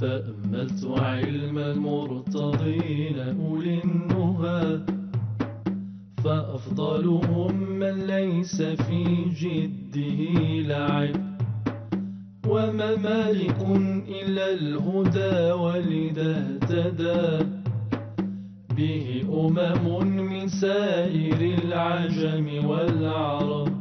تأملت علم المرتضين أولي النهى، فأفضلهم من ليس في جده لعب، وما مالك إلا الهدى ولذا اهتدى به من سائر العجم والعرب.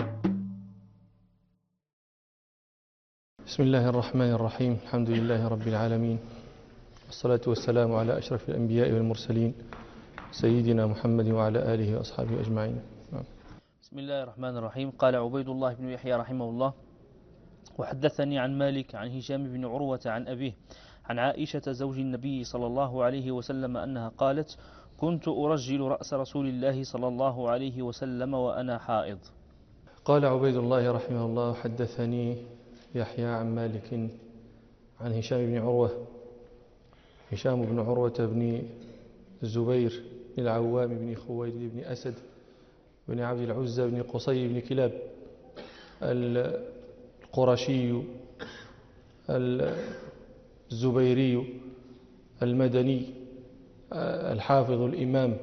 بسم الله الرحمن الرحيم. الحمد لله رب العالمين، والصلاة والسلام على أشرف الأنبياء والمرسلين سيدنا محمد وعلى آله وأصحابه أجمعين. بسم الله الرحمن الرحيم. قال عبيد الله بن يحيى رحمه الله: وحدثني عن مالك عن هشام بن عروة عن أبيه عن عائشة زوج النبي صلى الله عليه وسلم أنها قالت: كنت أرجل رأس رسول الله صلى الله عليه وسلم وأنا حائض. قال عبيد الله رحمه الله: حدثني يحيى عن مالك عن هشام بن عروة. هشام بن عروة بن الزبير بن العوام بن خويلد بن أسد بن عبد العزى بن قصي بن كلاب القرشي الزبيري المدني الحافظ الإمام.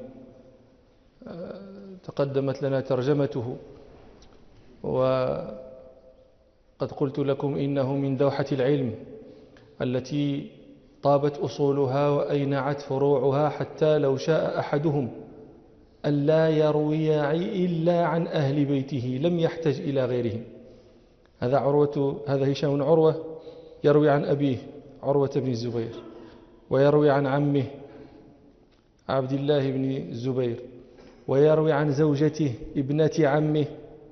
تقدمت لنا ترجمته، وقد قلت لكم إنه من دوحة العلم التي طابت أصولها وأينعت فروعها، حتى لو شاء أحدهم ألا يروي إلا عن أهل بيته لم يحتج إلى غيرهم. هذا هشام بن عروة يروي عن أبيه عروة بن الزبير، ويروي عن عمه عبد الله بن الزبير، ويروي عن زوجته ابنة عمه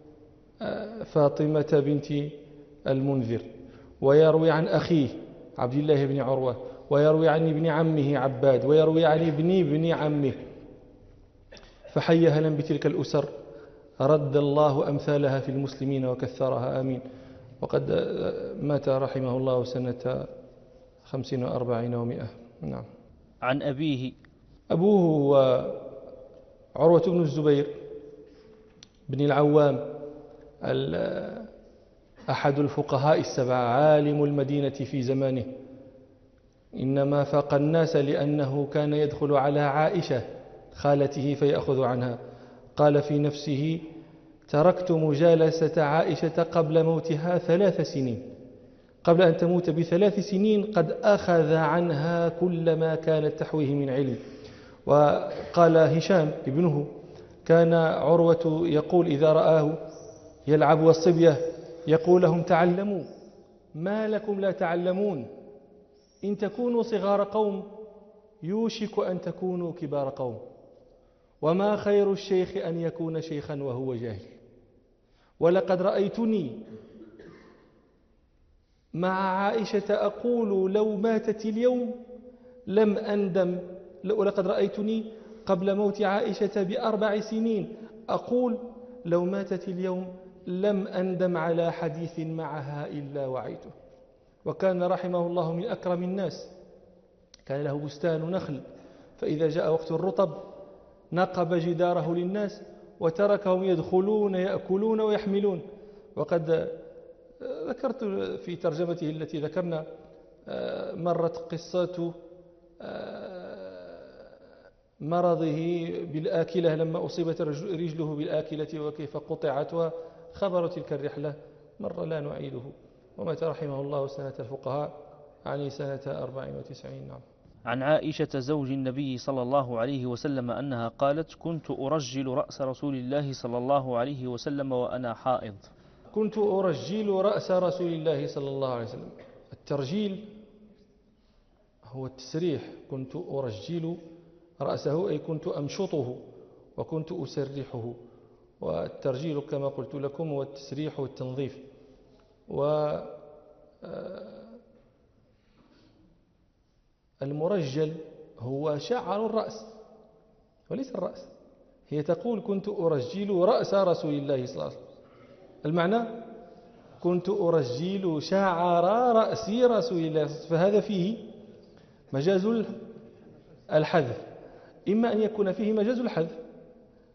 فاطمة بنت المنذر، ويروي عن أخيه عبد الله بن عروة، ويروي عن ابن عمه عباد، ويروي عن ابن عمه. فحي هلا بتلك الأسر، رد الله أمثالها في المسلمين وكثرها، آمين. وقد مات رحمه الله سنة 50 و40 و100. نعم. عن أبيه. أبوه هو عروة بن الزبير بن العوام، أحد الفقهاء السبعة، عالم المدينة في زمانه، إنما فاق الناس لأنه كان يدخل على عائشة خالته فيأخذ عنها. قال في نفسه: تركت مجالسة عائشة قبل موتها 3 سنين، قبل أن تموت ب3 سنين قد أخذ عنها كل ما كانت تحويه من علم. وقال هشام ابنه: كان عروة يقول إذا رآه يلعب والصبية يقول لهم: تعلموا، ما لكم لا تعلمون؟ إن تكونوا صغار قوم يوشك أن تكونوا كبار قوم، وما خير الشيخ أن يكون شيخا وهو جاهل. ولقد رأيتني مع عائشة أقول لو ماتت اليوم لم أندم، ولقد رأيتني قبل موت عائشة ب4 سنين أقول لو ماتت اليوم لم أندم على حديث معها إلا وعيته. وكان رحمه الله من أكرم الناس، كان له بستان نخل، فإذا جاء وقت الرطب نقب جداره للناس وتركهم يدخلون يأكلون ويحملون. وقد ذكرت في ترجمته التي ذكرنا مرت قصة مرضه بالآكلة لما أصيبت رجله بالآكلة وكيف قطعت، وخبر تلك الرحلة مرة لا نعيده. ومات رحمه الله سنة الفقهاء، يعني سنة 94. نعم. عن عائشة زوج النبي صلى الله عليه وسلم أنها قالت: كنت أرجل رأس رسول الله صلى الله عليه وسلم وأنا حائض. كنت أرجل رأس رسول الله صلى الله عليه وسلم. الترجيل هو التسريح. كنت أرجل رأسه أي كنت أمشطه وكنت أسرحه. والترجيل كما قلت لكم هو التسريح والتنظيف. المرجل هو شعر الرأس وليس الرأس. هي تقول: كنت أرجل رأس رسول الله صلى الله عليه وسلم، المعنى كنت أرجل شعر رأس رسول الله. فهذا فيه مجاز الحذف، إما أن يكون فيه مجاز الحذف،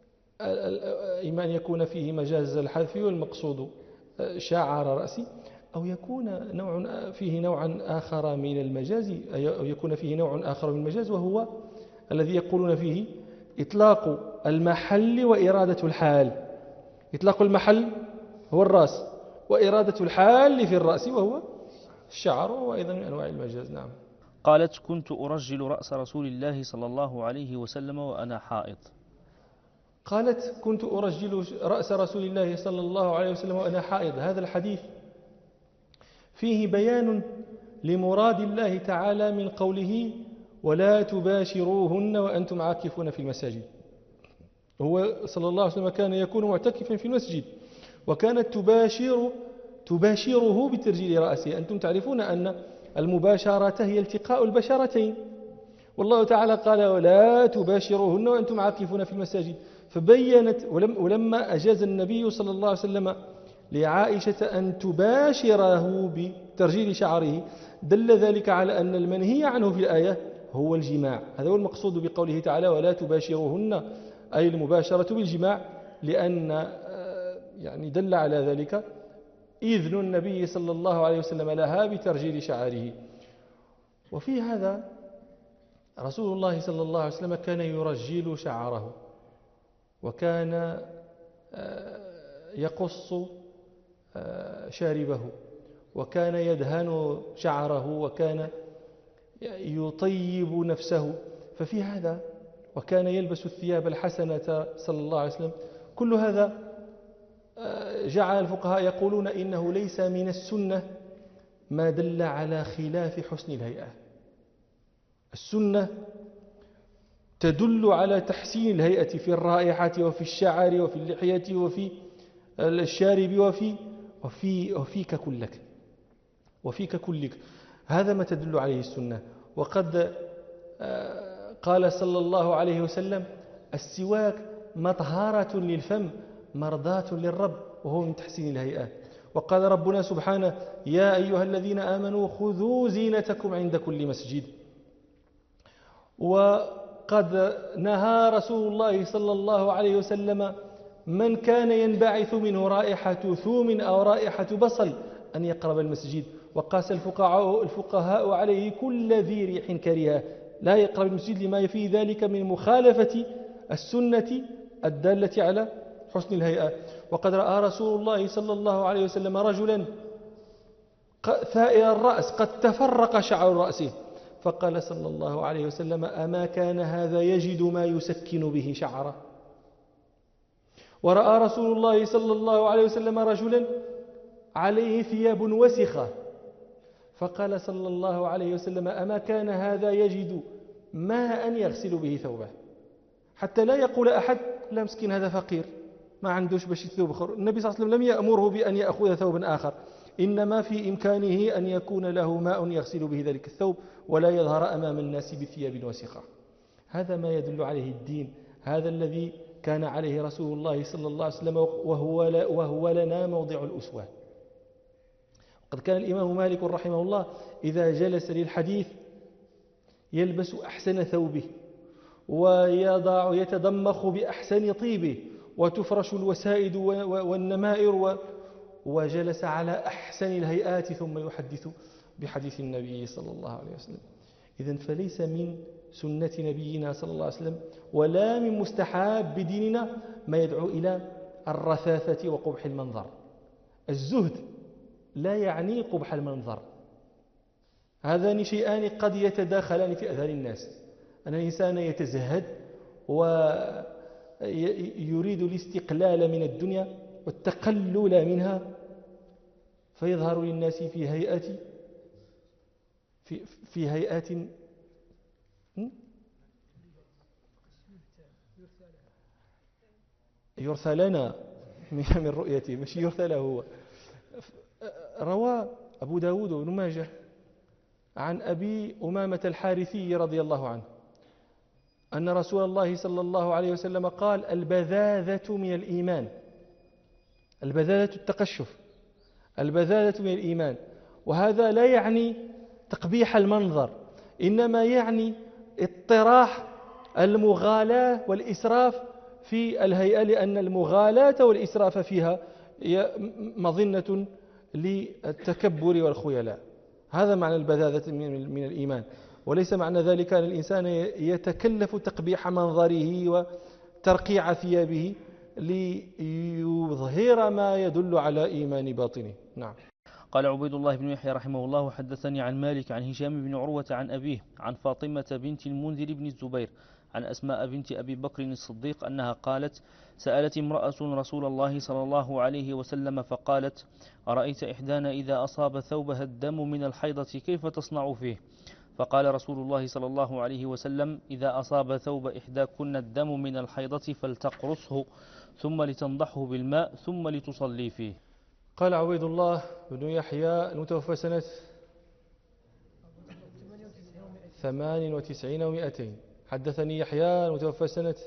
والمقصود شعر رأسي، أو يكون فيه نوعا آخر من المجاز، أو يكون فيه نوع آخر من المجاز، وهو الذي يقولون فيه إطلاق المحل وإرادة الحال. إطلاق المحل هو الرأس، وإرادة الحال في الرأس وهو الشعر، وهو أيضا من أنواع المجاز. نعم. قالت: كنت أرجل رأس رسول الله صلى الله عليه وسلم وأنا حائض. قالت: كنت أرجل رأس رسول الله صلى الله عليه وسلم وأنا حائض. هذا الحديث فيه بيان لمراد الله تعالى من قوله: ولا تباشروهن وأنتم عاكفون في المساجد. هو صلى الله عليه وسلم كان يكون معتكفا في المسجد، وكانت تباشره بترجيل رأسه. أنتم تعرفون أن المباشرة هي التقاء البشرتين، والله تعالى قال: ولا تباشروهن وأنتم عاكفون في المساجد. فبينت، ولما أجاز النبي صلى الله عليه وسلم لعائشة أن تباشره بترجيل شعره، دل ذلك على أن المنهي عنه في الآية هو الجماع. هذا هو المقصود بقوله تعالى: ولا تباشروهن، أي المباشرة بالجماع، لأن يعني دل على ذلك إذن النبي صلى الله عليه وسلم لها بترجيل شعره. وفي هذا رسول الله صلى الله عليه وسلم كان يرجل شعره، وكان يقص شاربه، وكان يدهن شعره، وكان يطيب نفسه. ففي هذا، وكان يلبس الثياب الحسنة صلى الله عليه وسلم. كل هذا جعل الفقهاء يقولون إنه ليس من السنة ما دل على خلاف حسن الهيئة. السنة تدل على تحسين الهيئة في الرائحة وفي الشعر وفي اللحية وفي الشارب وفيك كلك. هذا ما تدل عليه السنة. وقد قال صلى الله عليه وسلم: السواك مطهرة للفم مرضاة للرب، وهو من تحسين الهيئة. وقال ربنا سبحانه: يا أيها الذين آمنوا خذوا زينتكم عند كل مسجد. وقد نهى رسول الله صلى الله عليه وسلم من كان ينبعث منه رائحة ثوم أو رائحة بصل أن يقرب المسجد، وقاس الفقهاء عليه كل ذي ريح كريهة لا يقرب المسجد، لما في ذلك من مخالفة السنة الدالة على حسن الهيئة. وقد رأى رسول الله صلى الله عليه وسلم رجلا ثائر الرأس قد تفرق شعر رأسه، فقال صلى الله عليه وسلم: أما كان هذا يجد ما يسكن به شعره؟ ورأى رسول الله صلى الله عليه وسلم رجلا عليه ثياب وسخة، فقال صلى الله عليه وسلم: أما كان هذا يجد ماء يغسل به ثوبه؟ حتى لا يقول أحد: لا مسكين هذا فقير ما عندوش باش يثوب آخر. النبي صلى الله عليه وسلم لم يأمره بأن يأخذ ثوبا آخر، إنما في إمكانه أن يكون له ماء يغسل به ذلك الثوب، ولا يظهر أمام الناس بثياب وسخة. هذا ما يدل عليه الدين، هذا الذي كان عليه رسول الله صلى الله عليه وسلم، وهو لنا موضع الأسوة. قد كان الإمام مالك رحمه الله إذا جلس للحديث يلبس أحسن ثوبه، ويتضمخ بأحسن طيبه، وتفرش الوسائد والنمائر، وجلس على أحسن الهيئات، ثم يحدث بحديث النبي صلى الله عليه وسلم. إذن فليس من سنة نبينا صلى الله عليه وسلم ولا من مستحاب بديننا ما يدعو إلى الرثاثة وقبح المنظر. الزهد لا يعني قبح المنظر، هذان شيئان قد يتداخلان في أذهان الناس. أن الإنسان يتزهد ويريد الاستقلال من الدنيا والتقلل منها، فيظهر للناس في هيئات يرثى لنا من رؤيته، مش يرثى له هو. روى أبو داود وابن ماجه عن أبي أمامة الحارثي رضي الله عنه أن رسول الله صلى الله عليه وسلم قال: البذاذة من الإيمان. البذاذة التقشف، البذاذة من الإيمان. وهذا لا يعني تقبيح المنظر، إنما يعني اطراح المغالاة والإسراف في الهيئة، لأن المغالاة والإسراف فيها مظنة للتكبر والخيلاء. هذا معنى البذاذة من الإيمان، وليس معنى ذلك أن الإنسان يتكلف تقبيح منظره وترقيع ثيابه ليظهر ما يدل على إيمان باطنه. نعم. قال عبيد الله بن يحيى رحمه الله: حدثني عن مالك عن هشام بن عروة عن أبيه عن فاطمة بنت المنذر بن الزبير عن أسماء بنت أبي بكر الصديق أنها قالت: سألت امرأة رسول الله صلى الله عليه وسلم فقالت: أرأيت إحدانا إذا أصاب ثوبها الدم من الحيضة كيف تصنع فيه؟ فقال رسول الله صلى الله عليه وسلم: إذا أصاب ثوب إحداكن الدم من الحيضة فلتقرصه ثم لتنضحه بالماء ثم لتصلي فيه. قال عبيد الله بن يحيى المتوفى سنة 98 و200. حدثني يحيى المتوفى سنة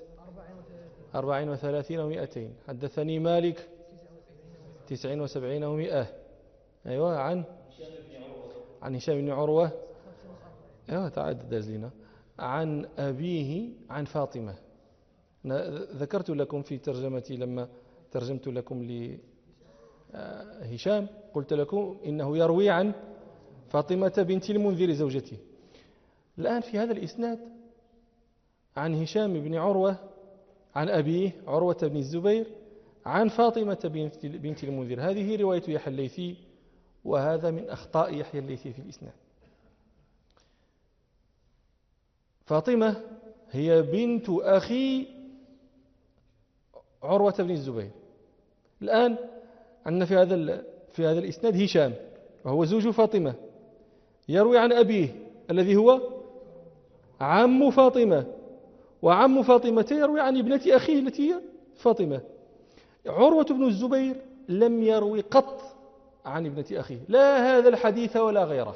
34 و200. حدثني مالك 79 و100. أيوة. عن هشام بن عروة. أيوة تعدد لنا. عن أبيه عن فاطمة. ذكرت لكم في ترجمتي لما ترجمت لكم هشام قلت لكم إنه يروي عن فاطمة بنت المنذر زوجته. الآن في هذا الإسناد عن هشام بن عروة عن أبيه عروة بن الزبير عن فاطمة بنت المنذر. هذه رواية يحيى الليثي، وهذا من أخطاء يحيى الليثي في الإسناد. فاطمة هي بنت أخي عروة بن الزبير. الآن عندنا في هذا الإسناد هشام وهو زوج فاطمة يروي عن أبيه الذي هو عم فاطمة، وعم فاطمة يروي عن ابنة أخيه التي هي فاطمة. عروة بن الزبير لم يروي قط عن ابنة أخيه، لا هذا الحديث ولا غيره،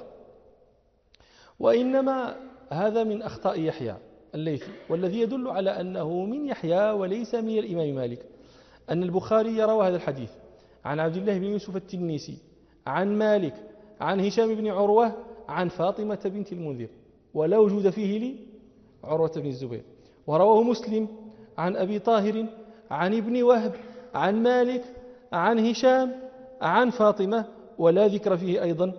وإنما هذا من أخطاء يحيى الليثي، والذي يدل على أنه من يحيى وليس من الإمام مالك. أن البخاري يروى هذا الحديث عن عبد الله بن يوسف التنيسي عن مالك عن هشام بن عروة عن فاطمة بنت المنذر، ولا وجود فيه لعروة بن الزبير. ورواه مسلم عن أبي طاهر عن ابن وهب عن مالك عن هشام عن فاطمة، ولا ذكر فيه أيضا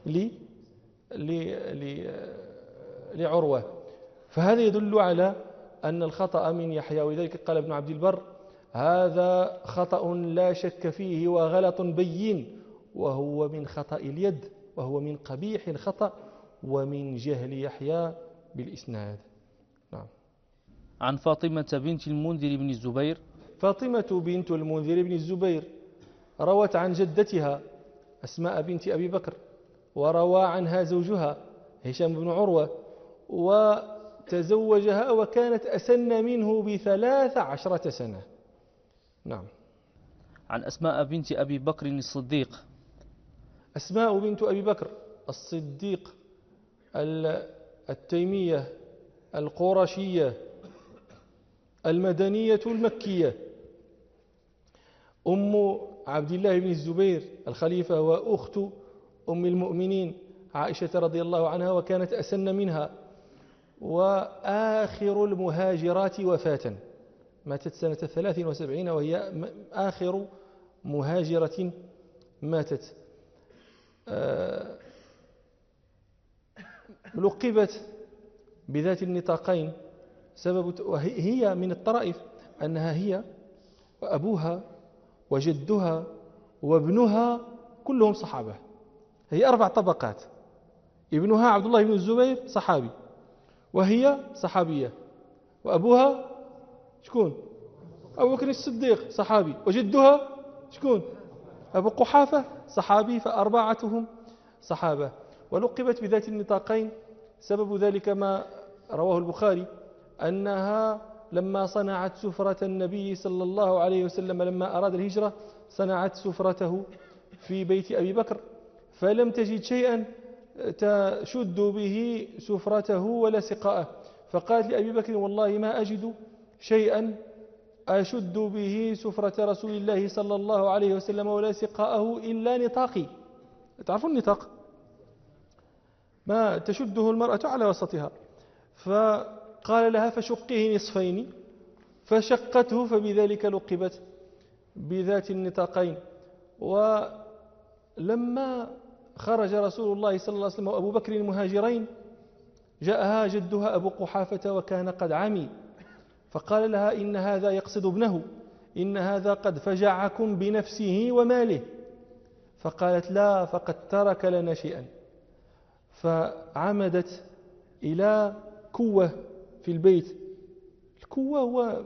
لعروة. فهذا يدل على أن الخطأ من يحيى، ولذلك قال ابن عبد البر: هذا خطأ لا شك فيه وغلط بين، وهو من خطأ اليد، وهو من قبيح الخطأ ومن جهل يحيى بالإسناد. نعم. عن فاطمة بنت المنذر بن الزبير. فاطمة بنت المنذر بن الزبير روت عن جدتها أسماء بنت أبي بكر، وروى عنها زوجها هشام بن عروة، وتزوجها وكانت أسن منه ب13 سنة. نعم. عن أسماء بنت أبي بكر الصديق. أسماء بنت أبي بكر الصديق التيمية القرشية المدنية المكية، أم عبد الله بن الزبير الخليفة، وأخت أم المؤمنين عائشة رضي الله عنها، وكانت أسن منها، وآخر المهاجرات وفاة، ماتت سنة 73 وهي آخر مهاجرة ماتت. لقبت بذات النطاقين وهي من الطرائف أنها هي وأبوها وجدها وابنها كلهم صحابة. هي 4 طبقات: ابنها عبد الله بن الزبير صحابي، وهي صحابية، وأبوها شكون؟ أبو بكر الصديق صحابي، وجدها شكون؟ أبو قحافة صحابي، فأربعتهم صحابة. ولقبت بذات النطاقين سبب ذلك ما رواه البخاري أنها لما صنعت سفرة النبي صلى الله عليه وسلم لما أراد الهجرة صنعت سفرته في بيت أبي بكر، فلم تجد شيئا تشد به سفرته ولا سقاءه، فقالت لأبي بكر: والله ما أجد شيئا أشد به سفرة رسول الله صلى الله عليه وسلم ولا سقاءه إلا نطاقي. تعرفون النطاق؟ ما تشده المرأة على وسطها. فقال لها: فشقيه نصفين، فشقته، فبذلك لقبت بذات النطاقين. لما خرج رسول الله صلى الله عليه وسلم وأبو بكر المهاجرين جاءها جدها أبو قحافة وكان قد عمي، فقال لها إن هذا يقصد ابنه، إن هذا قد فجعكم بنفسه وماله. فقالت لا، فقد ترك لنا شيئا. فعمدت إلى كوة في البيت. الكوة هو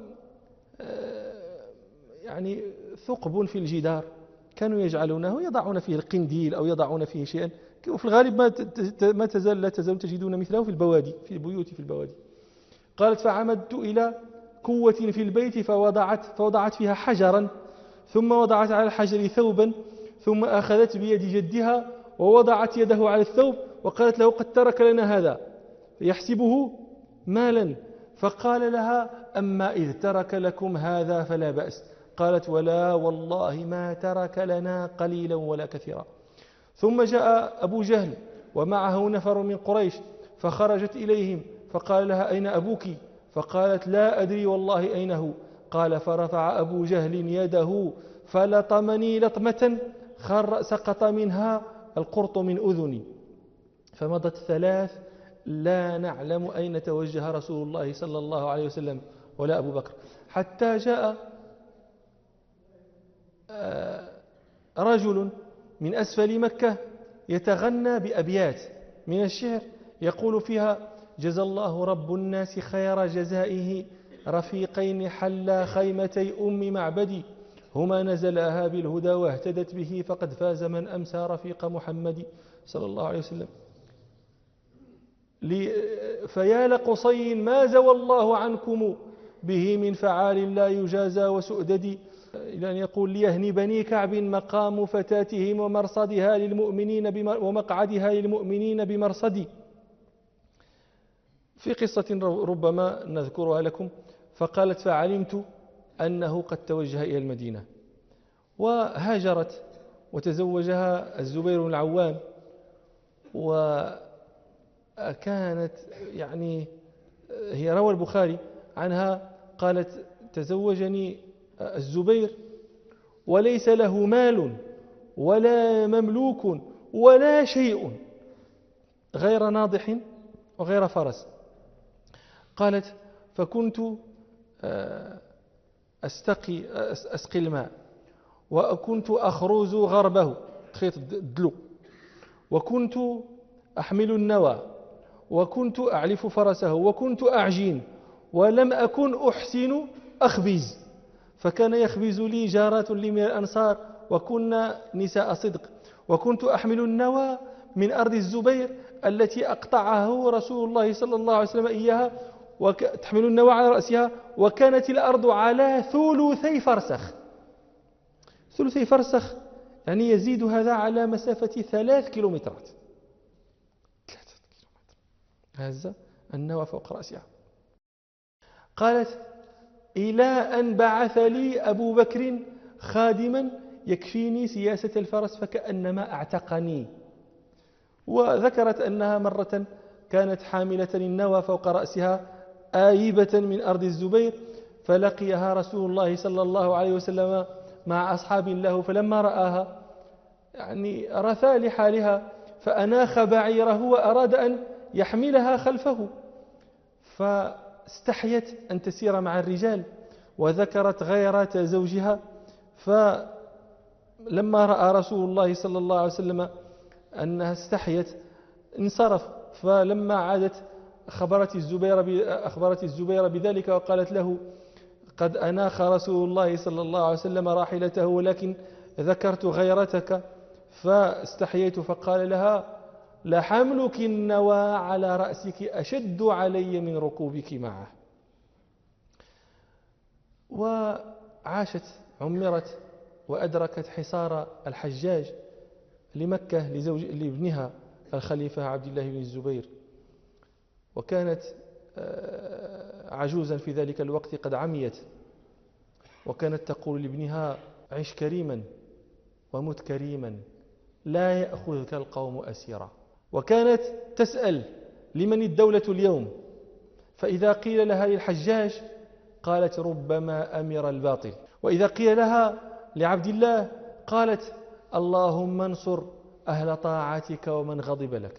يعني ثقب في الجدار كانوا يجعلونه، يضعون فيه القنديل أو يضعون فيه شيئا، وفي الغالب لا تزال تجدون مثله في البوادي، في البيوت في البوادي. قالت فعمدت إلى كوة في البيت فوضعت فيها حجرا، ثم وضعت على الحجر ثوبا، ثم أخذت بيد جدها ووضعت يده على الثوب وقالت له قد ترك لنا هذا يحسبه مالا. فقال لها أما إذ ترك لكم هذا فلا بأس. قالت ولا والله ما ترك لنا قليلا ولا كثيرا. ثم جاء أبو جهل ومعه نفر من قريش، فخرجت إليهم فقال لها أين أبوك؟ فقالت لا أدري والله أين هو. قال فرفع أبو جهل يده فلطمني لطمة سقط منها القرط من أذني. فمضت 3 لا نعلم أين توجه رسول الله صلى الله عليه وسلم ولا أبو بكر، حتى جاء رجل من أسفل مكة يتغنى بأبيات من الشعر يقول فيها جزى الله رب الناس خير جزائه رفيقين حلا خيمتي أم معبدي هما نزلاها بالهدى واهتدت به فقد فاز من أمسى رفيق محمد صلى الله عليه وسلم. فيا لقصي ما زوى الله عنكم به من فعال لا يجازى وسؤدد، إلى أن يقول ليهني بني كعب مقام فتاتهم ومرصدها للمؤمنين ومقعدها للمؤمنين بمرصد. في قصة ربما نذكرها لكم. فقالت فعلمت أنه قد توجه إلى المدينة، وهاجرت وتزوجها الزبير بن العوام. وكانت يعني هي روى البخاري عنها قالت تزوجني الزبير وليس له مال ولا مملوك ولا شيء غير ناضح وغير فرس. قالت فكنت أسقي الماء، وكنت أخرز غربه خيط الدلو، وكنت أحمل النوى، وكنت أعلف فرسه، وكنت أعجين، ولم أكن أحسن أخبز. فكان يخبز لي جارات لي من الأنصار وكنا نساء صدق. وكنت أحمل النوى من أرض الزبير التي أقطعه رسول الله صلى الله عليه وسلم إياها، وتحمل النوى على رأسها، وكانت الأرض على 3 فرسخ. 3 فرسخ يعني يزيد هذا على مسافة 3 كيلومترات. 3 كيلومتر هذا النوى فوق رأسها. قالت إلى أن بعث لي أبو بكر خادما يكفيني سياسة الفرس فكأنما أعتقني. وذكرت أنها مرة كانت حاملة النوى فوق رأسها آيبة من أرض الزبير، فلقيها رسول الله صلى الله عليه وسلم مع أصحاب له، فلما رآها يعني رثى لحالها فأناخ بعيره وأراد أن يحملها خلفه، فاستحيت أن تسير مع الرجال، وذكرت غيرة زوجها. فلما رأى رسول الله صلى الله عليه وسلم أنها استحيت انصرف. فلما عادت أخبرت الزبير بذلك وقالت له قد أناخ رسول الله صلى الله عليه وسلم راحلته ولكن ذكرت غيرتك فاستحييت. فقال لها لحملك النوى على رأسك أشد علي من ركوبك معه. وعاشت عمرت وأدركت حصار الحجاج لمكة لابنها الخليفة عبد الله بن الزبير، وكانت عجوزا في ذلك الوقت قد عميت، وكانت تقول لابنها عش كريما ومت كريما لا يأخذك القوم أسيرا. وكانت تسأل لمن الدولة اليوم، فإذا قيل لها للحجاج قالت ربما أمر الباطل، وإذا قيل لها لعبد الله قالت اللهم انصر أهل طاعتك ومن غضب لك.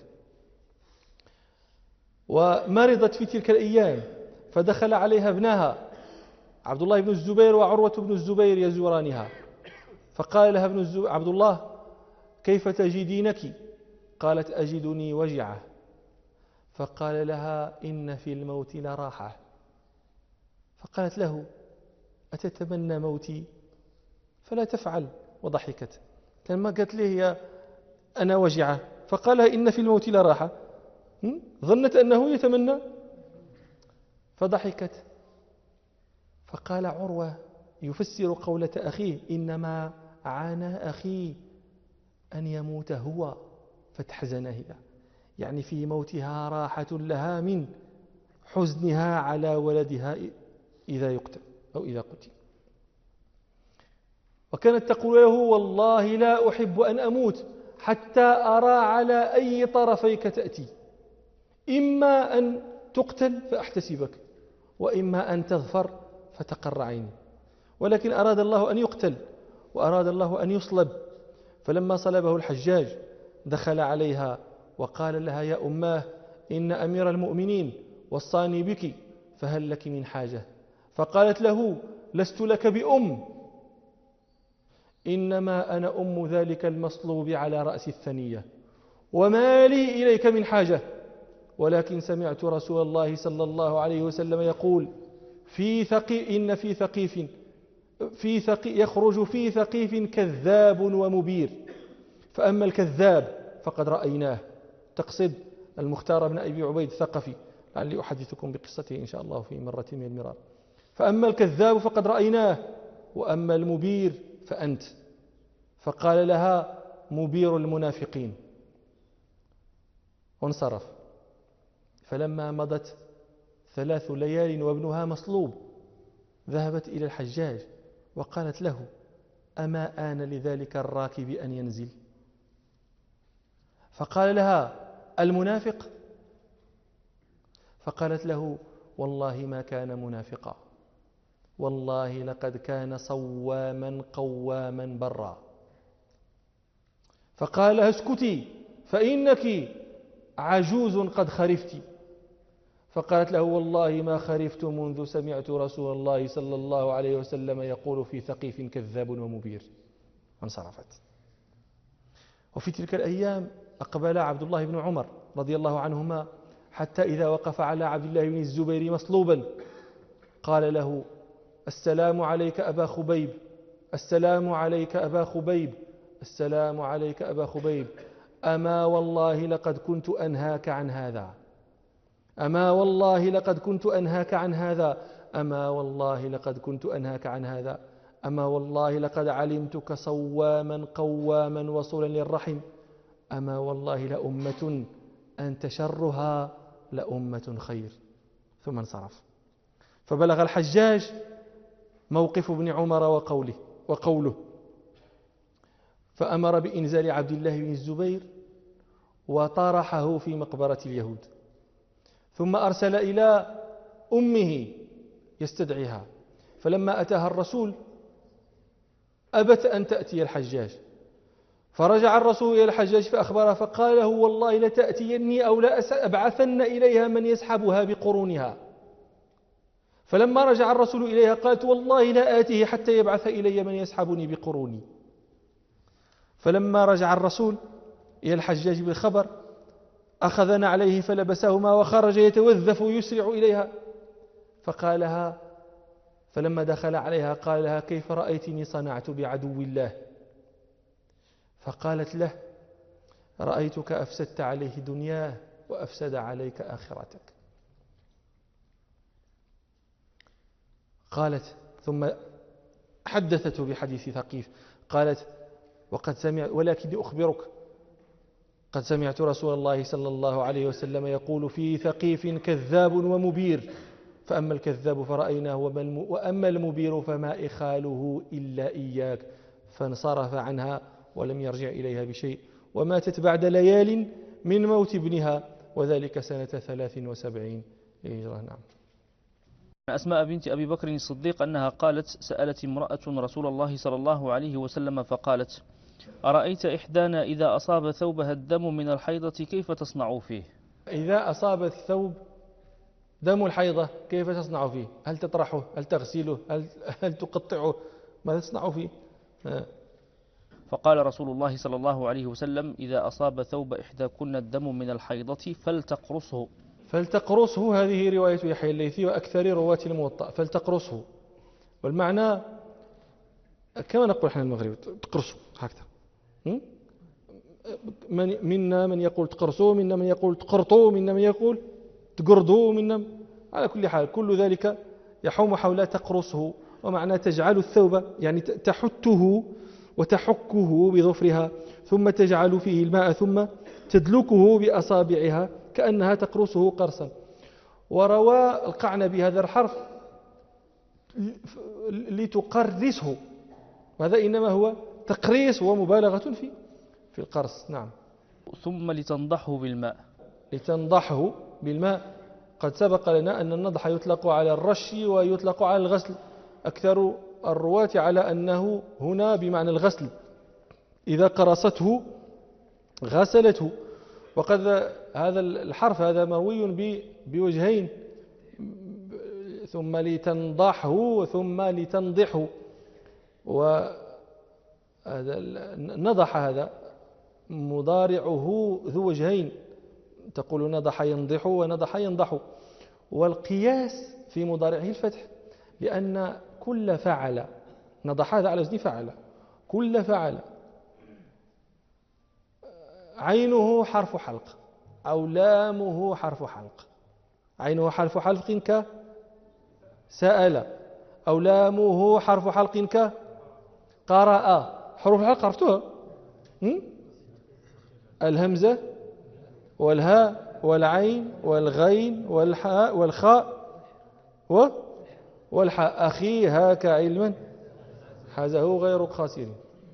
ومرضت في تلك الأيام فدخل عليها ابنها عبد الله بن الزبير وعروة بن الزبير يزورانها، فقال لها عبد الله: كيف تجدينك؟ قالت: أجدني وجعة. فقال لها: إن في الموت لراحة. فقالت له: أتتمنى موتي؟ فلا تفعل. وضحكت لما قالت له أنا وجعة، فقال: إن في الموت لراحة. ظنت أنه يتمنى فضحكت. فقال عروة يفسر قولة أخيه: إنما عانى أخي أن يموت هو فتحزن هي، يعني في موتها راحة لها من حزنها على ولدها إذا يقتل أو إذا قتل. وكانت تقول له: والله لا أحب أن أموت حتى أرى على أي طرفيك تأتي، إما أن تقتل فأحتسبك، وإما أن تظفر فتقر عيني. ولكن أراد الله أن يقتل وأراد الله أن يصلب. فلما صلبه الحجاج دخل عليها وقال لها: يا أماه، إن أمير المؤمنين وصاني بك، فهل لك من حاجة؟ فقالت له: لست لك بأم، إنما أنا أم ذلك المصلوب على رأس الثنية، وما لي إليك من حاجة، ولكن سمعت رسول الله صلى الله عليه وسلم يقول: إن في ثقيف يخرج في ثقيف كذاب ومبير، فأما الكذاب فقد رأيناه. تقصد المختار بن أبي عبيد الثقفي، لعلي أحدثكم بقصته إن شاء الله في مرة من المرار. فأما الكذاب فقد رأيناه، وأما المبير فأنت. فقال لها: مبير المنافقين، وانصرف. فلما مضت 3 ليال وابنها مصلوب ذهبت إلى الحجاج وقالت له: أما آن لذلك الراكب أن ينزل؟ فقال لها: المنافق؟ فقالت له: والله ما كان منافقا، والله لقد كان صواما قواما برا. فقال لها: اسكتي فإنك عجوز قد خرفت. فقالت له: والله ما خرفت منذ سمعت رسول الله صلى الله عليه وسلم يقول في ثقيف كذاب ومبير. وانصرفت. وفي تلك الأيام أقبل عبد الله بن عمر رضي الله عنهما، حتى إذا وقف على عبد الله بن الزبير مصلوبا قال له: السلام عليك أبا خبيب، السلام عليك أبا خبيب، السلام عليك أبا خبيب، أما والله لقد كنت أنهاك عن هذا، أما والله لقد كنت أنهاك عن هذا، أما والله لقد كنت أنهاك عن هذا، أما والله لقد علمتك صواما قواما وصولا للرحم، أما والله لأمة أنت شرها لأمة خير. ثم انصرف. فبلغ الحجاج موقف ابن عمر وقوله، فأمر بإنزال عبد الله بن الزبير وطرحه في مقبرة اليهود، ثم أرسل إلى أمه يستدعيها. فلما أتاها الرسول أبت أن تأتي الحجاج، فرجع الرسول إلى الحجاج فأخبره فقال له: والله لتأتيني أو لأبعثن إليها من يسحبها بقرونها. فلما رجع الرسول إليها قالت: والله لا آتيه حتى يبعث إلي من يسحبني بقروني. فلما رجع الرسول إلى الحجاج بالخبر أخذ نعليه فلبسهما وخرج يتوذف يسرع إليها. فلما دخل عليها قال لها: كيف رأيتني صنعت بعدو الله؟ فقالت له: رأيتك أفسدت عليه دنياه وأفسد عليك آخرتك. قالت ثم حدثته بحديث ثقيف، قالت: ولكني أخبرك قد سمعت رسول الله صلى الله عليه وسلم يقول في ثقيف كذاب ومبير، فأما الكذاب فرأيناه وأما المبير فما إخاله إلا إياك. فانصرف عنها ولم يرجع إليها بشيء، وماتت بعد ليال من موت ابنها، وذلك سنة 73 للهجرة. نعم. أسماء بنت أبي بكر الصديق أنها قالت: سألت امرأة رسول الله صلى الله عليه وسلم فقالت: أرأيت إحدانا إذا أصاب ثوبها الدم من الحيضة كيف تصنع فيه؟ إذا أصاب الثوب دم الحيضة كيف تصنع فيه؟ هل تطرحه؟ هل تغسله؟ هل تقطعه؟ ماذا تصنع فيه؟ فقال رسول الله صلى الله عليه وسلم: إذا أصاب ثوب إحداكن الدم من الحيضة فلتقرصه. فلتقرصه، هذه رواية يحيى الليثي وأكثر رواة الموطأ، فلتقرصه، والمعنى كما نقول احنا المغرب تقرصوا هكذا. منا من يقول تقرصوا، منا من يقول تقرطوا، منا من يقول تقردوا، منا على كل حال كل ذلك يحوم حول تقرصه، ومعنى تجعل الثوب يعني تحته وتحكه بظفرها، ثم تجعل فيه الماء، ثم تدلكه بأصابعها كأنها تقرصه قرصا. وروى القعنبي هذا الحرف لتقرصه، وهذا إنما هو تقريص ومبالغة في القرص. نعم. ثم لتنضحه بالماء. لتنضحه بالماء. قد سبق لنا أن النضح يطلق على الرش ويطلق على الغسل، أكثر الرواة على أنه هنا بمعنى الغسل، إذا قرصته غسلته. وقد هذا الحرف هذا مروي بوجهين، ثم لتنضحه ثم لتنضحه. وهذا نضح هذا مضارعه ذو وجهين، تقول نضح ينضح ونضح ينضح. والقياس في مضارعه الفتح، لأن كل فعل، نضح هذا على وزن فعل، كل فعل عينه حرف حلق أو لامه حرف حلق. عينه حرف حلق كسأل، أو لامه حرف حلق كقرأ. حروف الحلق عرفتوها؟ الهمزة والهاء والعين والغين والحاء والخاء والحاء. أخي هاك علما حازه غير خاسر.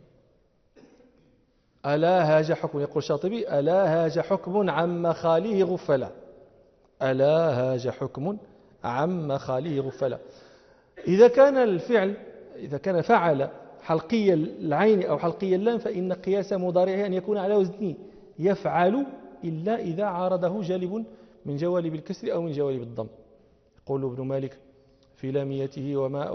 ألا هاج حكم، يقول الشاطبي: ألا هاج حكم عم خاليه غفلا. ألا هاج حكم عم خاليه غفلا. إذا كان الفعل، إذا كان فعل حلقي العين أو حلقي اللام، فإن قياس مضارعه أن يكون على وزن يفعل، إلا إذا عارضه جالب من جوالب الكسر أو من جوالب الضم. يقول ابن مالك في لاميته: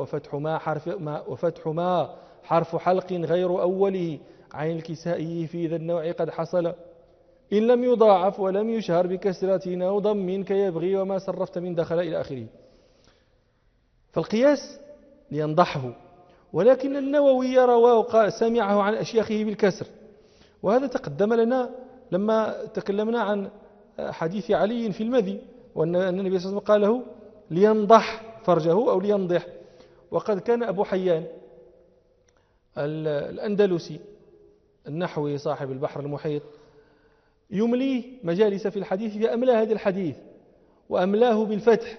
وفتح ما حرف حلق غير أوله عين الكسائي في ذا النوع قد حصل، إن لم يضاعف ولم يشهر بكسرة أو ضم كيبغي وما صرفت من دخل إلى آخره. فالقياس لينضحه، ولكن النووي رواه سمعه عن أشياخه بالكسر، وهذا تقدم لنا لما تكلمنا عن حديث علي في المذي، وأن النبي صلى الله عليه وسلم قال له لينضح فرجه أو لينضح. وقد كان أبو حيان الأندلسي النحوي صاحب البحر المحيط يمليه مجالس في الحديث، فأملى هذا الحديث وأملاه بالفتح.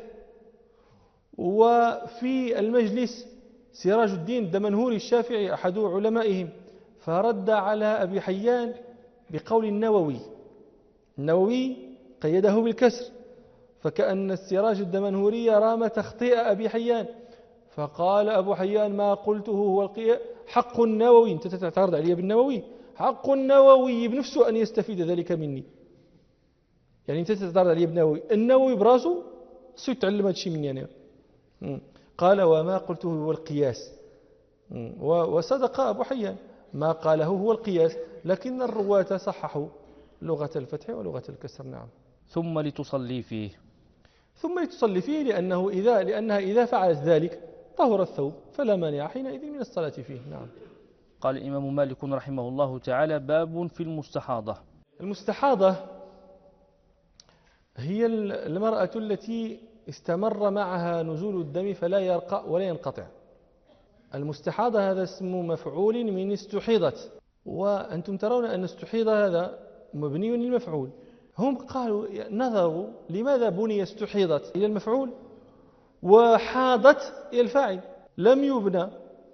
وفي المجلس سراج الدين الدمنهوري الشافعي أحد علمائهم فرد على أبي حيان بقول النووي قيده بالكسر، فكأن السراج الدمنهوري رام تخطئ أبي حيان، فقال أبو حيان: ما قلته هو حق النووي. أنت تعترض علي بالنووي؟ حق النووي بنفسه أن يستفيد ذلك مني. يعني أنت تعترض علي بالنووي، النووي براسه سيتعلم هذا الشيء مني أنا. قال: وما قلته هو القياس. وصدق أبو حيان، ما قاله هو القياس، لكن الرواة صححوا لغة الفتح ولغة الكسر. نعم. ثم لتصلي فيه. لأنها إذا فعلت ذلك طهر الثوب، فلا مانع حينئذ من الصلاة فيه. نعم. قال الإمام مالك رحمه الله تعالى: باب في المستحاضة. المستحاضة هي المرأة التي استمر معها نزول الدم فلا يرقى ولا ينقطع. المستحاضة هذا اسم مفعول من استحيضت، وأنتم ترون أن استحيض هذا مبني للمفعول. هم قالوا نظروا لماذا بني استحيضت إلى المفعول وحاضت إلى الفاعل، لم يبنى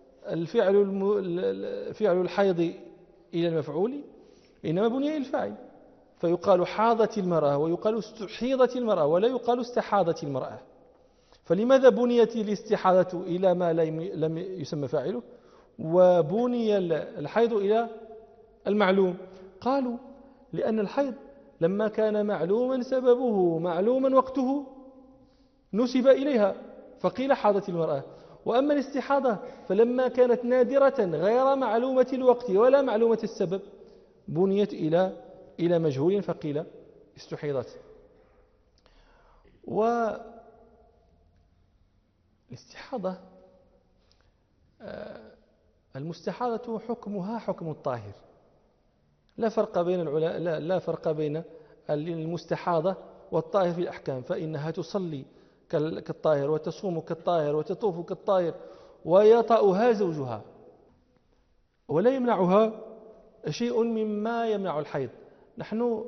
فعل الحيض إلى المفعول، إنما بني إلى الفاعل، فيقال حاضت المرأة ويقال استحيضت المرأة ولا يقال استحاضت المرأة. فلماذا بنيت الاستحاضة إلى ما لم يسمى فاعله، وبني الحيض إلى المعلوم؟ قالوا لأن الحيض لما كان معلوما سببه معلوما وقته نسب إليها فقيل حاضت المرأة. وأما الاستحاضة فلما كانت نادرة غير معلومة الوقت ولا معلومة السبب بنيت إلى مجهول فقيل استحيضت. والاستحاضة المستحاضة حكمها حكم الطاهر، لا فرق بين المستحاضة والطاهر في الأحكام، فإنها تصلي كالطاهر وتصوم كالطاهر وتطوف كالطاهر ويطأها زوجها ولا يمنعها شيء مما يمنع الحيض. نحن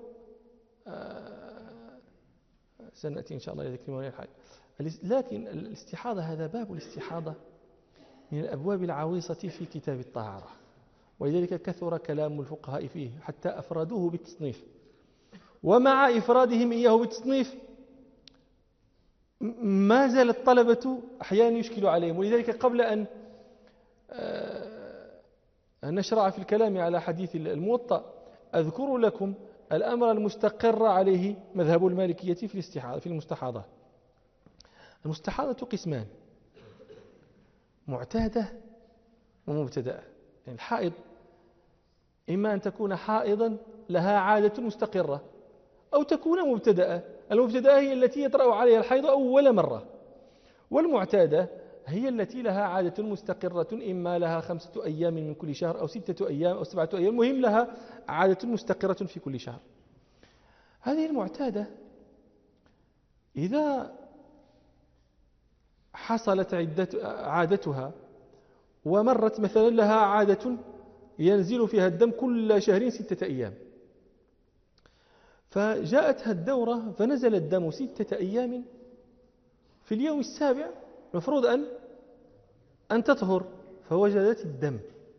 سنأتي إن شاء الله إلى ذكر موانع الحيض، لكن الاستحاضة هذا باب الاستحاضة من الأبواب العويصة في كتاب الطهارة، ولذلك كثر كلام الفقهاء فيه حتى أفردوه بالتصنيف. ومع إفرادهم إياه بالتصنيف ما زال الطلبة أحيانا يشكل عليهم، ولذلك قبل أن نشرع في الكلام على حديث الموطأ أذكر لكم الأمر المستقر عليه مذهب المالكية في المستحاضة. المستحاضة قسمان: معتادة ومبتدأة. يعني الحائض إما أن تكون حائضا لها عادة مستقرة أو تكون مبتدأة. المبتدأة هي التي يطرأ عليها الحيض أول مرة، والمعتادة هي التي لها عادة مستقرة، إما لها 5 أيام من كل شهر أو 6 أيام أو 7 أيام، المهم لها عادة مستقرة في كل شهر. هذه المعتادة إذا حصلت عادتها ومرت مثلا لها عادة ينزل فيها الدم كل شهر 6 أيام، فجاءتها الدورة فنزل الدم 6 أيام، في اليوم السابع المفروض أن تطهر، فوجدت الدم.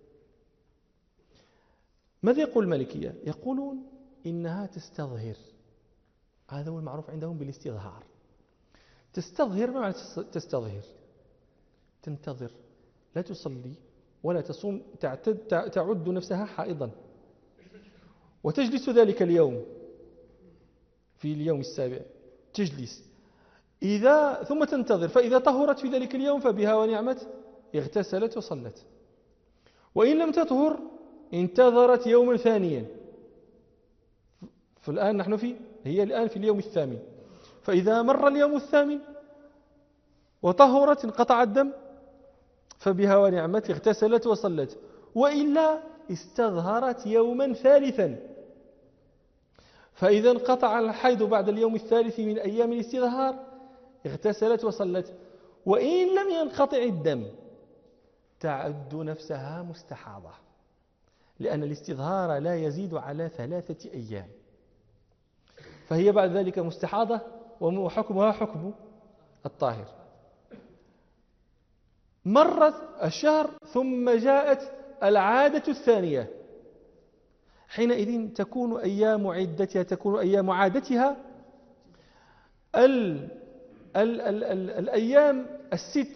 ماذا يقول المالكية؟ يقولون إنها تستظهر. هذا هو المعروف عندهم بالاستظهار. تستظهر، ما معنى تستظهر؟ تنتظر، لا تصلي ولا تصوم، تعد نفسها حائضا وتجلس ذلك اليوم، في اليوم السابع تجلس ثم تنتظر، فإذا طهرت في ذلك اليوم فبها ونعمت، اغتسلت وصلت. وإن لم تطهر انتظرت يوما ثانيا، فالآن هي الآن في اليوم الثامن، فإذا مر اليوم الثامن وطهرت انقطع الدم فبها ونعمت، اغتسلت وصلت. وإلا استظهرت يوما ثالثا، فإذا انقطع الحيض بعد اليوم الثالث من أيام الاستظهار اغتسلت وصلت. وإن لم ينقطع الدم تعد نفسها مستحاضة، لأن الاستظهار لا يزيد على 3 أيام، فهي بعد ذلك مستحاضة وحكمها حكم الطاهر. مرت الشهر ثم جاءت العادة الثانية، حينئذ تكون أيام عدتها، تكون أيام عادتها الأيام 6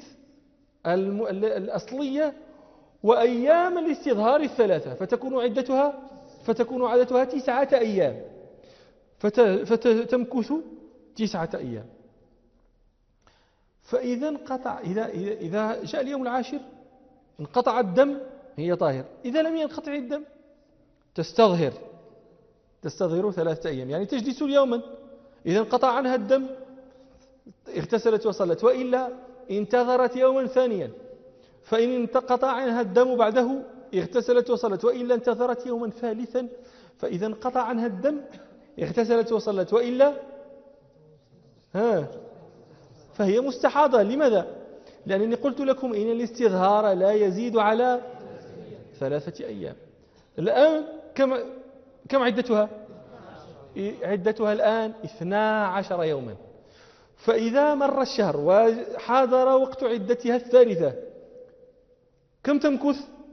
الأصلية وأيام الاستظهار 3، فتكون عادتها 9 أيام، فتمكث 9 أيام. فإذا إذا جاء اليوم العاشر انقطع الدم هي طاهر. إذا لم ينقطع الدم تستظهر 3 أيام، يعني تجلس يوما. إذا انقطع عنها الدم اغتسلت وصلت، وإلا انتظرت يوما ثانيا، فإن انقطع عنها الدم بعده اغتسلت وصلت، وإلا انتظرت يوما ثالثا، فإذا انقطع عنها الدم اغتسلت وصلت، وإلا فهي مستحاضة. لماذا؟ لأنني قلت لكم إن الاستظهار لا يزيد على 3 أيام. الآن كم عدتها؟ عدتها الآن 12 يوما. فإذا مر الشهر وحاضر وقت عدتها الثالثة كم تمكث؟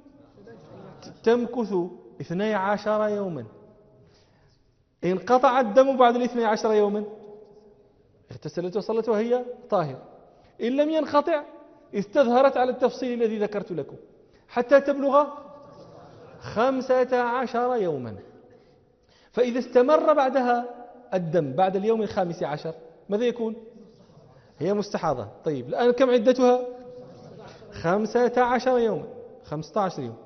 تمكث 12 يوما. انقطع الدم بعد 12 يوما اغتسلت وصلت وهي طاهر. إن لم ينقطع استظهرت على التفصيل الذي ذكرت لكم حتى تبلغ 15 يوما. فإذا استمر بعدها الدم بعد اليوم 15 ماذا يكون؟ هي مستحاضة. طيب الآن كم عدتها؟ 15 يوما، 15 يوم.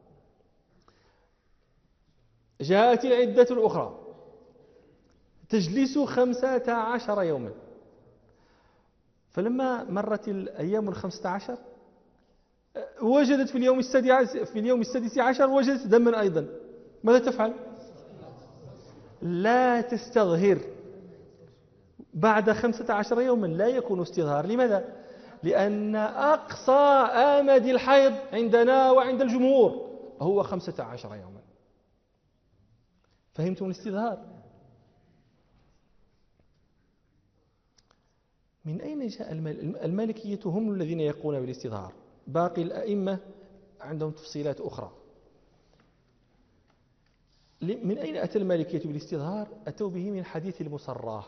جاءت العدة الأخرى تجلس 15 يوما، فلما مرت الأيام 15 وجدت في اليوم 16 وجدت دما أيضا، ماذا تفعل؟ لا تستظهر. بعد 15 يوما لا يكون استظهار. لماذا؟ لأن أقصى آمد الحيض عندنا وعند الجمهور هو 15 يوما. فهمتم الاستظهار؟ من أين جاء المالكية؟ هم الذين يقولون بالاستظهار، باقي الأئمة عندهم تفصيلات أخرى. من أين أتى المالكية بالاستظهار؟ أتوا به من حديث المصراه.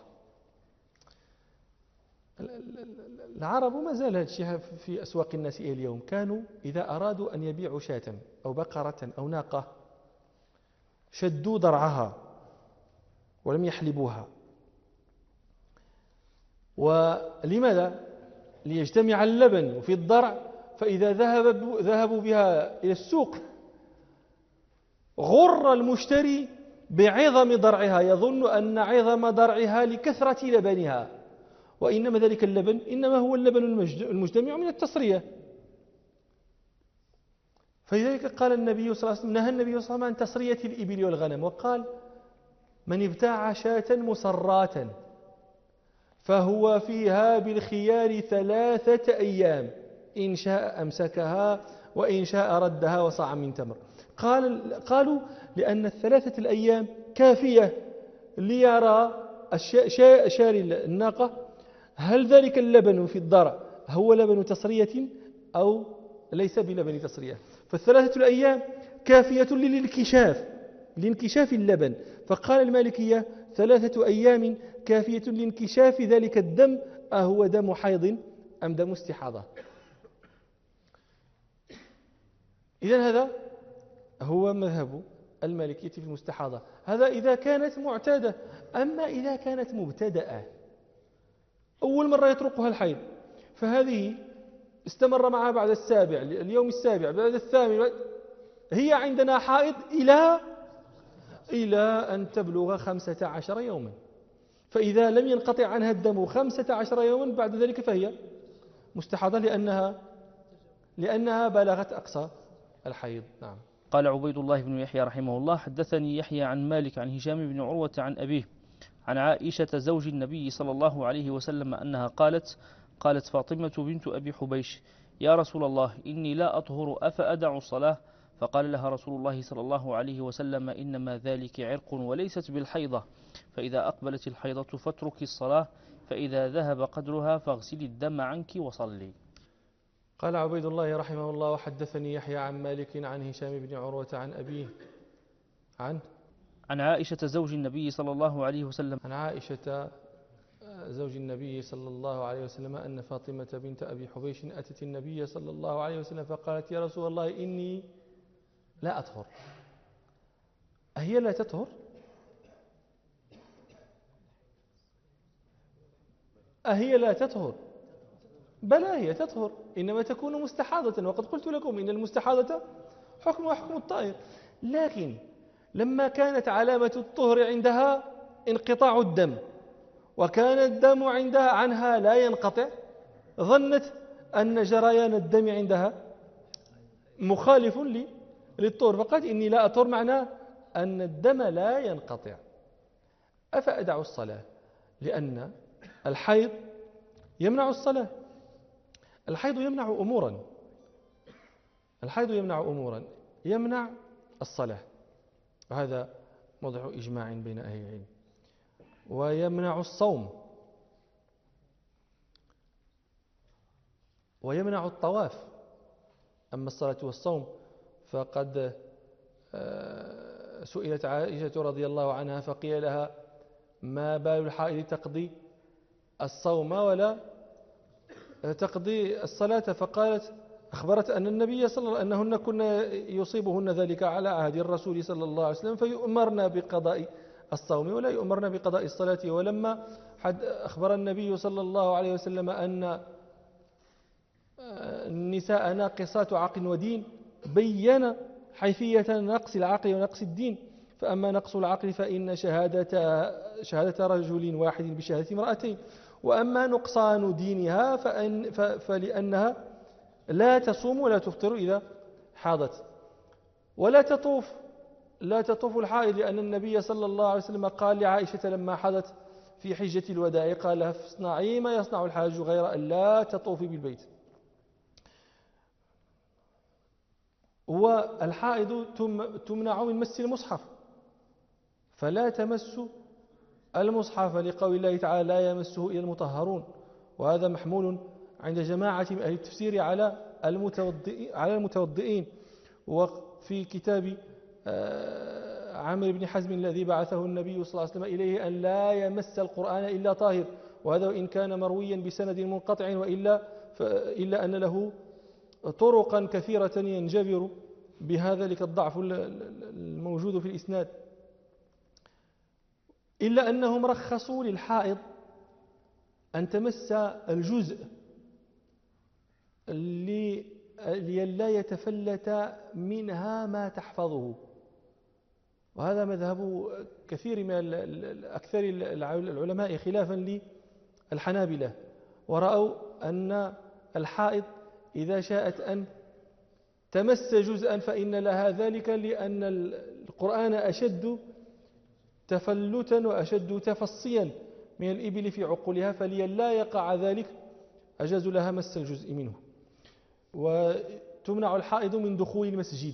العرب ما زال هذا الشيء في أسواق الناس إلى اليوم، كانوا إذا أرادوا أن يبيعوا شاة أو بقرة أو ناقة شدوا ضرعها ولم يحلبوها. ولماذا؟ ليجتمع اللبن في الضرع، فإذا ذهبوا بها إلى السوق غر المشتري بعظم ضرعها، يظن أن عظم ضرعها لكثرة لبنها، وإنما ذلك اللبن إنما هو اللبن المجتمع من التصرية. فلذلك قال النبي صلى الله عليه وسلم، نهى النبي صلى الله عليه وسلم عن تصرية الإبل والغنم، وقال: من ابتاع شاة مصراة فهو فيها بالخيار 3 أيام، إن شاء أمسكها وإن شاء ردها وصاع من تمر. قالوا لأن 3 الأيام كافية ليرى شاري الناقة هل ذلك اللبن في الضرع هو لبن تصرية أو ليس بلبن تصرية. ف3 الأيام كافية لانكشاف اللبن. فقال المالكية 3 أيام كافية لانكشاف ذلك الدم، أهو دم حيض أم دم استحاضة. إذن هذا هو مذهب المالكية في المستحاضة. هذا إذا كانت معتادة. أما إذا كانت مبتدأة أول مرة يطرقها الحيض، فهذه استمر معها بعد اليوم السابع، بعد الثامن، هي عندنا حائض إلى أن تبلغ 15 يوما. فإذا لم ينقطع عنها الدم 15 يوما بعد ذلك فهي مستحاضة لأنها بلغت أقصى الحيض. نعم. قال عبيد الله بن يحيى رحمه الله: حدثني يحيى عن مالك عن هشام بن عروة عن أبيه عن عائشة زوج النبي صلى الله عليه وسلم أنها قالت فاطمة بنت أبي حبيش: يا رسول الله، إني لا أطهر أفأدع الصلاة؟ فقال لها رسول الله صلى الله عليه وسلم: إنما ذلك عرق وليست بالحيضة، فإذا أقبلت الحيضة فاتركي الصلاة، فإذا ذهب قدرها فاغسلي الدم عنك وصلي. قال عبيد الله رحمه الله: وحدثني يحيى عن مالك عن هشام بن عروة عن أبيه عن عائشة زوج النبي صلى الله عليه وسلم عن عائشة زوج النبي صلى الله عليه وسلم أن فاطمة بنت أبي حبيش أتت النبي صلى الله عليه وسلم فقالت: يا رسول الله، إني لا أطهر. أهي لا تطهر؟ أهي لا تطهر؟ بلى هي تطهر، إنما تكون مستحاضة، وقد قلت لكم إن المستحاضة حكم الطائر. لكن لما كانت علامة الطهر عندها انقطاع الدم، وكان الدم عنها لا ينقطع، ظنت أن جريان الدم عندها مخالف للطهر، فقالت: إني لا أطهر، معناه أن الدم لا ينقطع. أفأدع الصلاة؟ لأن الحيض يمنع الصلاة. الحيض يمنع أمورا، يمنع الصلاة، وهذا موضع إجماع بين أهل العلم. ويمنع الصوم، ويمنع الطواف. أما الصلاة والصوم فقد سئلت عائشة رضي الله عنها فقيل لها: ما بال الحائض تقضي الصوم ولا تقضي الصلاة؟ فقالت: أخبرت أن النبي صلى الله عليه وسلم أنهن كنا يصيبهن ذلك على عهد الرسول صلى الله عليه وسلم فيؤمرن بقضاء الصوم ولا يؤمرن بقضاء الصلاة. ولما أخبر النبي صلى الله عليه وسلم أن النساء ناقصات عقل ودين بين حيثية نقص العقل ونقص الدين. فأما نقص العقل فإن شهادة رجل واحد بشهادة امرأتين، وأما نقصان دينها فلأنها لا تصوم ولا تفطر إذا حاضت. ولا تطوف الحائض، لأن النبي صلى الله عليه وسلم قال لعائشة لما حضت في حجة الوداع قال لها اصنعي ما يصنع الحاج غير أن لا تطوفي بالبيت. والحائض تمنع من مس المصحف، فلا تمس المصحف لقول الله تعالى لا يمسه إلا المطهرون، وهذا محمول عند جماعة من أهل التفسير على المتوضئين. وفي كتاب عامر بن حزم الذي بعثه النبي صلى الله عليه وسلم إليه أن لا يمس القرآن إلا طاهر، وهذا إن كان مرويا بسند منقطع إلا أن له طرقا كثيرة ينجبر بها ذلك الضعف الموجود في الإسناد. إلا أنهم رخصوا للحائض أن تمس الجزء لئلا يتفلت منها ما تحفظه، وهذا مذهب كثير من أكثر العلماء خلافا للحنابلة، ورأوا أن الحائض إذا شاءت أن تمس جزءا فإن لها ذلك، لأن القرآن أشد تفلتا وأشد تفصيا من الإبل في عقولها، فلئلا يقع ذلك أجاز لها مس الجزء منه. وتمنع الحائض من دخول المسجد.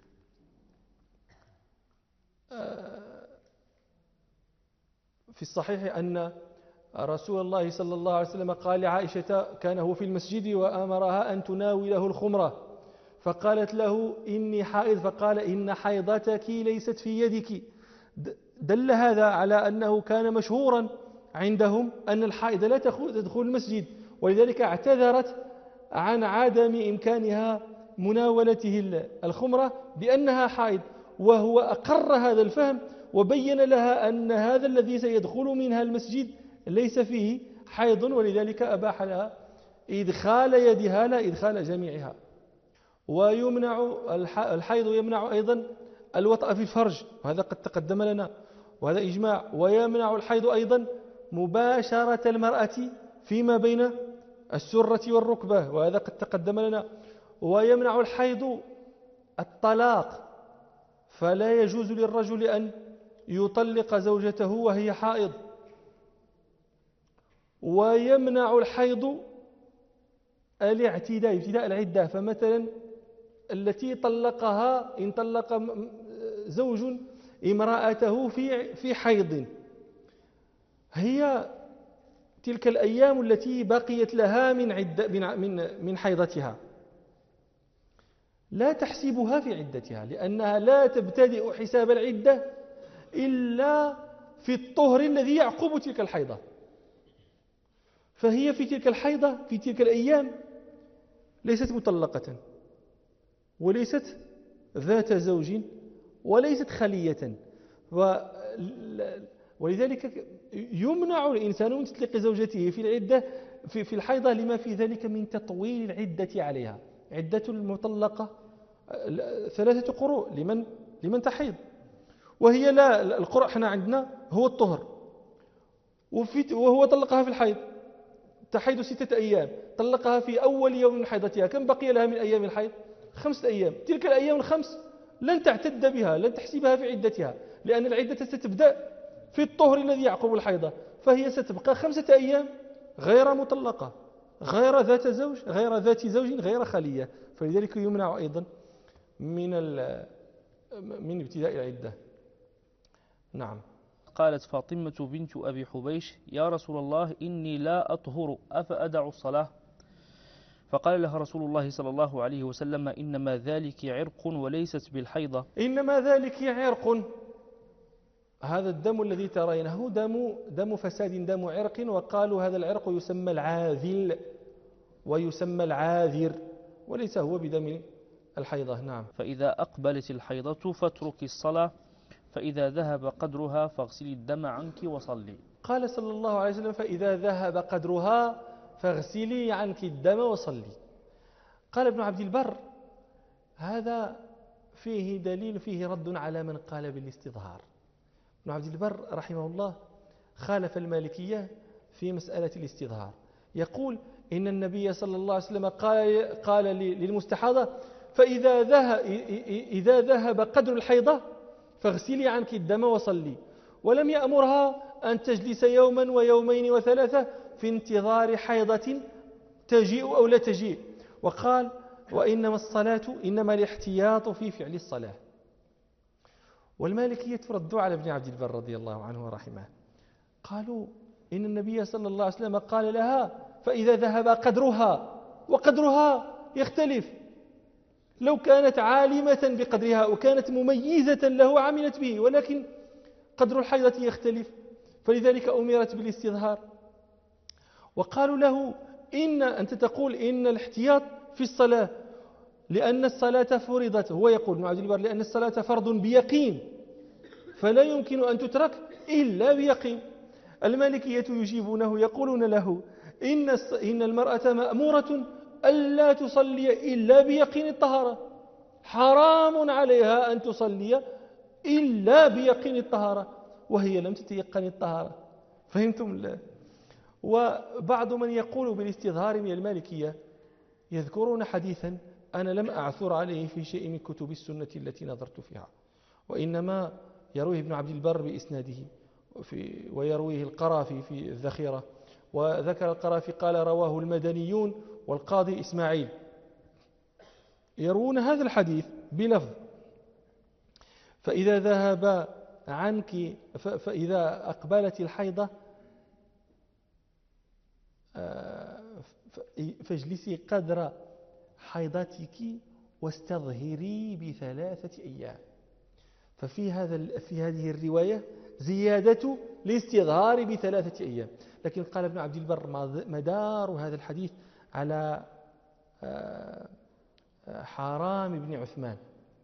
في الصحيح أن رسول الله صلى الله عليه وسلم قال لعائشة كان هو في المسجد وأمرها أن تناوله الخمرة، فقالت له إني حائض، فقال إن حيضتك ليست في يدك. دل هذا على أنه كان مشهورا عندهم أن الحائض لا تدخل المسجد، ولذلك اعتذرت عن عدم إمكانها مناولته الخمرة بأنها حائض، وهو أقر هذا الفهم وبين لها أن هذا الذي سيدخل منها المسجد ليس فيه حيض، ولذلك أباح لها إدخال يدها لا إدخال جميعها. ويمنع الحيض يمنع أيضا الوطأ في الفرج، وهذا قد تقدم لنا وهذا إجماع. ويمنع الحيض أيضا مباشرة المرأة فيما بين السرة والركبة، وهذا قد تقدم لنا. ويمنع الحيض الطلاق، فلا يجوز للرجل أن يطلق زوجته وهي حائض. ويمنع الحيض ابتداء العدة، فمثلا التي طلقها إن طلق زوج امرأته في حيض، هي تلك الأيام التي بقيت لها من حيضتها لا تحسبها في عدتها، لأنها لا تبتدئ حساب العدة إلا في الطهر الذي يعقب تلك الحيضة. فهي في تلك الحيضة في تلك الأيام ليست مطلقة وليست ذات زوج وليست خلية، ولذلك يمنع الإنسان من تطليق زوجته في العدة في الحيضة لما في ذلك من تطويل العدة عليها. عدة المطلقة 3 قروء لمن تحيض، وهي لا القرء احنا عندنا هو الطهر، وهو طلقها في الحيض تحيض 6 أيام، طلقها في أول يوم من حيضتها، كم بقي لها من أيام الحيض؟ 5 أيام. تلك الأيام ال5 لن تعتد بها، لن تحسبها في عدتها، لأن العدة ستبدأ في الطهر الذي يعقب الحيضة، فهي ستبقى 5 أيام غير مطلقة، غير ذات زوج غير خلية، فلذلك يمنع أيضا من ابتداء العدة. نعم. قالت فاطمة بنت أبي حبيش يا رسول الله إني لا أطهر أفأدع الصلاة؟ فقال لها رسول الله صلى الله عليه وسلم إنما ذلك عرق وليست بالحيضة. إنما ذلك عرق، هذا الدم الذي ترينه دم فساد، دم عرق، وقالوا هذا العرق يسمى العاذل ويسمى العاذر، وليس هو بدم الحيضة. نعم. فإذا أقبلت الحيضة فاترك الصلاة، فإذا ذهب قدرها فاغسلي الدم عنك وصلي. قال صلى الله عليه وسلم: فإذا ذهب قدرها فاغسلي عنك الدم وصلي. قال ابن عبد البر: هذا فيه دليل، فيه رد على من قال بالاستظهار. ابن عبد البر رحمه الله خالف المالكية في مسألة الاستظهار، يقول إن النبي صلى الله عليه وسلم قال للمستحاضة: إذا ذهب قدر الحيضة فاغسلي عنك الدم وصلي، ولم يأمرها أن تجلس يوما ويومين وثلاثة في انتظار حيضة تجيء أو لا تجيء. وقال: وإنما الصلاة إنما الاحتياط في فعل الصلاة. والمالكية ردوا على ابن عبد البر رضي الله عنه ورحمه، قالوا إن النبي صلى الله عليه وسلم قال لها: فإذا ذهب قدرها، وقدرها يختلف، لو كانت عالمة بقدرها وكانت مميزة له عملت به، ولكن قدر الحيضة يختلف، فلذلك أمرت بالاستظهار. وقالوا له: أنت تقول إن الاحتياط في الصلاة لأن الصلاة فرضت. هو يقول ابن عبد البر: لأن الصلاة فرض بيقين، فلا يمكن أن تترك إلا بيقين. المالكية يجيبونه يقولون له: إن المرأة مأمورة ألا تصلي إلا بيقين الطهارة، حرام عليها أن تصلي إلا بيقين الطهارة، وهي لم تتيقن الطهارة. فهمتم؟ وبعض من يقول بالاستظهار من المالكية يذكرون حديثا أنا لم أعثر عليه في شيء من كتب السنة التي نظرت فيها، وإنما يرويه ابن عبد البر بإسناده، ويرويه القرافي في الذخيرة، وذكر القرافي قال: رواه المدنيون والقاضي إسماعيل، يروون هذا الحديث بلفظ: فإذا ذهب عنك، فإذا أقبلت الحيضة فاجلسي قدر حيضتك واستظهري ب3 أيام. ففي هذه الرواية زيادة الاستظهار ب3 أيام. لكن قال ابن عبد البر: مدار هذا الحديث على حرام بن عثمان،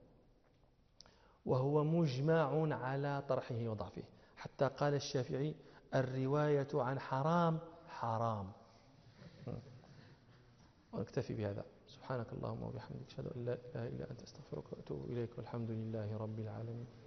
وهو مجمع على طرحه وضعفه، حتى قال الشافعي: الرواية عن حرام حرام. ونكتفي بهذا. سبحانك اللهم وبحمدك، أشهد أن لا إله إلا أنت، أستغفرك وأتوب إليك، والحمد لله رب العالمين.